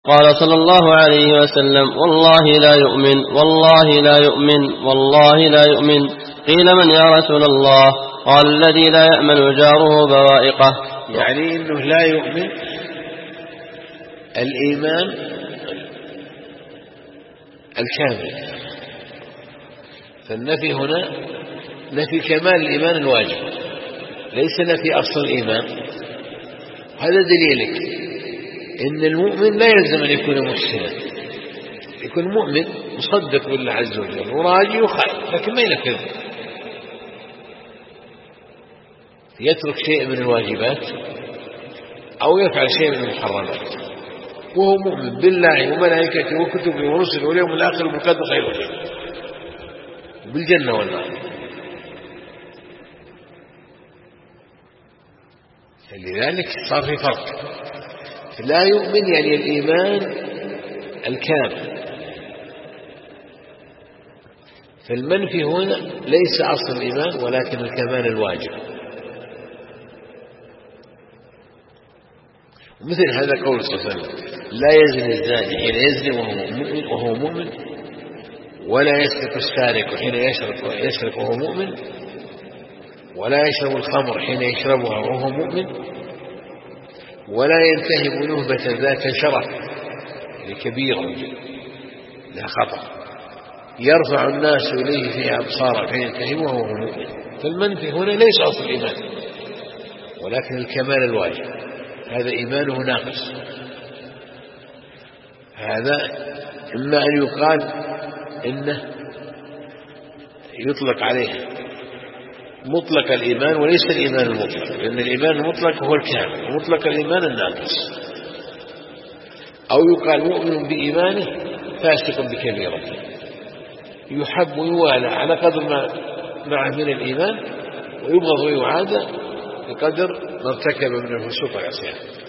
قال صلى الله عليه وسلم: والله لا يؤمن، والله لا يؤمن، والله لا يؤمن. قيل: من يا رسول الله؟ قال: الذي لا يأمن جاره بوائقه. يعني إنه لا يؤمن الإيمان الكامل. فالنفي هنا نفي كمال الإيمان الواجب، ليس نفي أصل الإيمان. هذا دليلك إن المؤمن لا يلزم أن يكون محسنا، يكون مؤمن مصدق بالله عز وجل وراجي وخائف، لكن ما ينفذ، يترك شيء من الواجبات أو يفعل شيء من المحرمات وهو مؤمن بالله وملائكته وكتبه ورسله واليوم الآخر وبالقدر خير وشر وبالجنة والنار. فلذلك صار في فرق. لا يؤمن يعني الإيمان الكامل. فالمنفي هنا ليس أصل الإيمان ولكن الكمال الواجب. ومثل هذا قول صلى الله عليه وسلم: لا يزني الزاني حين يزني وهو مؤمن، ولا يسرق السارق حين يسرق وهو مؤمن، ولا يشرب الخمر حين يشربها وهو مؤمن، ولا ينتهب نهبة ذات شرف كبيرة لا خطر يرفع الناس إليه في أبصاره حين ينتهبها وهو مؤمن. فالمنفي هنا ليس أصل الإيمان ولكن الكمال الواجب، هذا إيمانه ناقص. هذا إما أن يقال إنه يطلق عليه مطلق الإيمان وليس الإيمان المطلق، لأن الإيمان المطلق هو الكامل ومطلق الإيمان الناقص. أو يقال مؤمن بإيمانه فاسق بكبيرته، يحب ويوالى على قدر ما معه من الإيمان، ويبغض ويعادى بقدر ما ارتكب من الفسوق والعصيان.